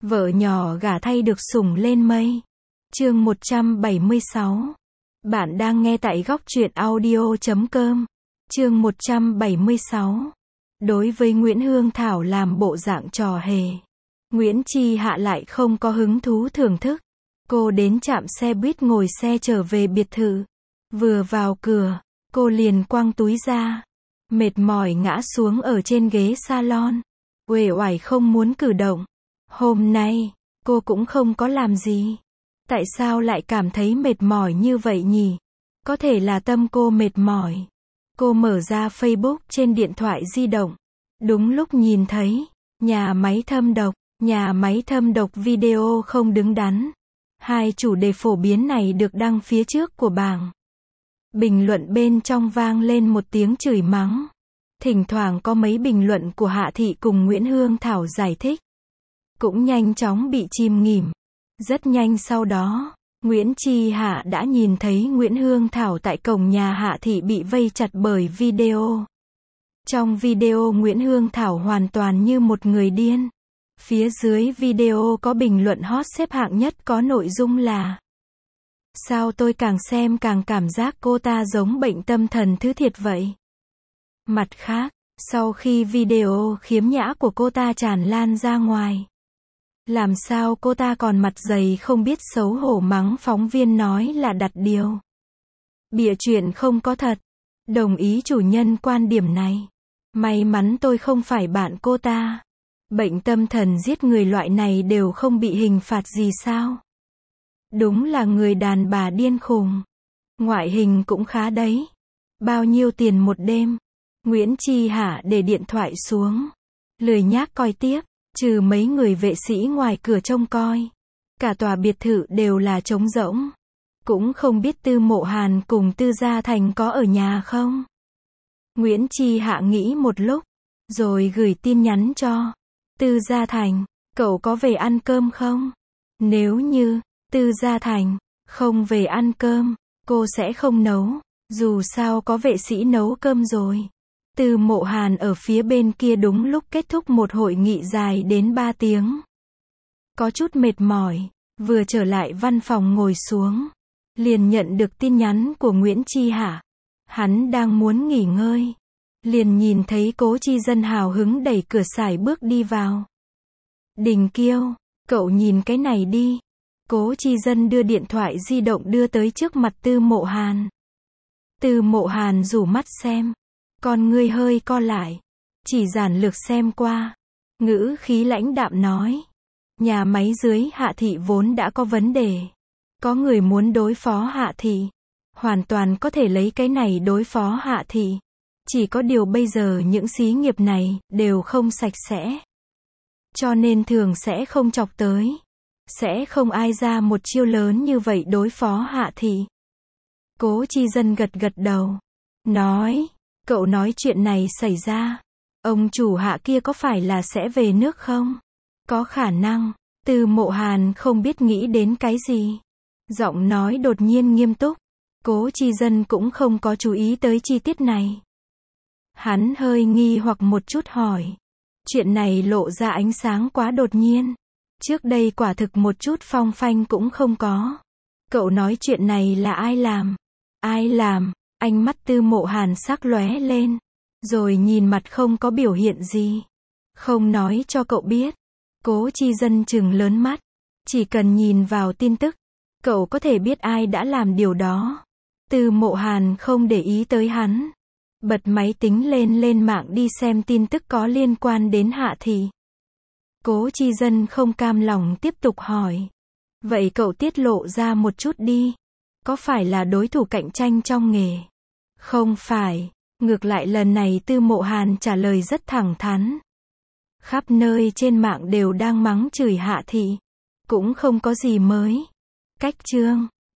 Vợ nhỏ gả thay được sủng lên mây. Chương 176. Bạn đang nghe tại góc truyện audio.com. Chương 176. Đối với Nguyễn Hương Thảo làm bộ dạng trò hề, Nguyễn Chi Hạ lại không có hứng thú thưởng thức. Cô đến trạm xe buýt ngồi xe trở về biệt thự. Vừa vào cửa, cô liền quăng túi ra. Mệt mỏi ngã xuống ở trên ghế salon. Uể oải không muốn cử động. Hôm nay, cô cũng không có làm gì. Tại sao lại cảm thấy mệt mỏi như vậy nhỉ? Có thể là tâm cô mệt mỏi. Cô mở ra Facebook trên điện thoại di động. Đúng lúc nhìn thấy, nhà máy thâm độc video không đứng đắn. Hai chủ đề phổ biến này được đăng phía trước của bảng. Bình luận bên trong vang lên một tiếng chửi mắng. Thỉnh thoảng có mấy bình luận của Hạ Thị cùng Nguyễn Hương Thảo giải thích. Cũng nhanh chóng bị chìm nghỉm. Rất nhanh sau đó, Nguyễn Chi Hạ đã nhìn thấy Nguyễn Hương Thảo tại cổng nhà Hạ Thị bị vây chặt bởi video. Trong video Nguyễn Hương Thảo hoàn toàn như một người điên. Phía dưới video có bình luận hot xếp hạng nhất có nội dung là: sao tôi càng xem càng cảm giác cô ta giống bệnh tâm thần thứ thiệt vậy. Mặt khác, sau khi video khiếm nhã của cô ta tràn lan ra ngoài, làm sao cô ta còn mặt dày không biết xấu hổ mắng phóng viên nói là đặt điều. Bịa chuyện không có thật. Đồng ý chủ nhân quan điểm này. May mắn tôi không phải bạn cô ta. Bệnh tâm thần giết người loại này đều không bị hình phạt gì sao? Đúng là người đàn bà điên khùng. Ngoại hình cũng khá đấy. Bao nhiêu tiền một đêm? Nguyễn Chi Hạ để điện thoại xuống. Lười nhác coi tiếp. Trừ mấy người vệ sĩ ngoài cửa trông coi. Cả tòa biệt thự đều là trống rỗng. Cũng không biết Tư Mộ Hàn cùng Tư Gia Thành có ở nhà không? Nguyễn Chi Hạ nghĩ một lúc, rồi gửi tin nhắn cho Tư Gia Thành, cậu có về ăn cơm không? Nếu như Tư Gia Thành không về ăn cơm, cô sẽ không nấu, dù sao có vệ sĩ nấu cơm rồi. Tư Mộ Hàn ở phía bên kia đúng lúc kết thúc một hội nghị dài đến 3 tiếng. Có chút mệt mỏi, vừa trở lại văn phòng ngồi xuống, liền nhận được tin nhắn của Nguyễn Chi Hạ. Hắn đang muốn nghỉ ngơi, liền nhìn thấy Cố Chi Dân hào hứng đẩy cửa sải bước đi vào. Đình Kiêu, cậu nhìn cái này đi. Cố Chi Dân đưa điện thoại di động đưa tới trước mặt Tư Mộ Hàn. Tư Mộ Hàn rủ mắt xem. Con ngươi hơi co lại. Chỉ giản lược xem qua. Ngữ khí lãnh đạm nói. Nhà máy dưới Hạ Thị vốn đã có vấn đề. Có người muốn đối phó Hạ Thị. Hoàn toàn có thể lấy cái này đối phó Hạ Thị. Chỉ có điều bây giờ những xí nghiệp này đều không sạch sẽ. Cho nên thường sẽ không chọc tới. Sẽ không ai ra một chiêu lớn như vậy đối phó Hạ Thị. Cố Chi Dân gật gật đầu. Nói. Cậu nói chuyện này xảy ra. Ông chủ Hạ kia có phải là sẽ về nước không? Có khả năng. Tư Mộ Hàn không biết nghĩ đến cái gì. Giọng nói đột nhiên nghiêm túc. Cố Chi Dân cũng không có chú ý tới chi tiết này. Hắn hơi nghi hoặc một chút hỏi. Chuyện này lộ ra ánh sáng quá đột nhiên. Trước đây quả thực một chút phong phanh cũng không có. Cậu nói chuyện này là ai làm? Ai làm? Ánh mắt Tư Mộ Hàn sắc lóe lên. Rồi nhìn mặt không có biểu hiện gì. Không nói cho cậu biết. Cố Chi Dân trừng lớn mắt. Chỉ cần nhìn vào tin tức, cậu có thể biết ai đã làm điều đó. Tư Mộ Hàn không để ý tới hắn. Bật máy tính lên mạng đi xem tin tức có liên quan đến Hạ Thị. Cố Chi Dân không cam lòng tiếp tục hỏi. Vậy cậu tiết lộ ra một chút đi. Có phải là đối thủ cạnh tranh trong nghề? Không phải. Ngược lại lần này Tư Mộ Hàn trả lời rất thẳng thắn. Khắp nơi trên mạng đều đang mắng chửi Hạ Thị. Cũng không có gì mới. Cách chương.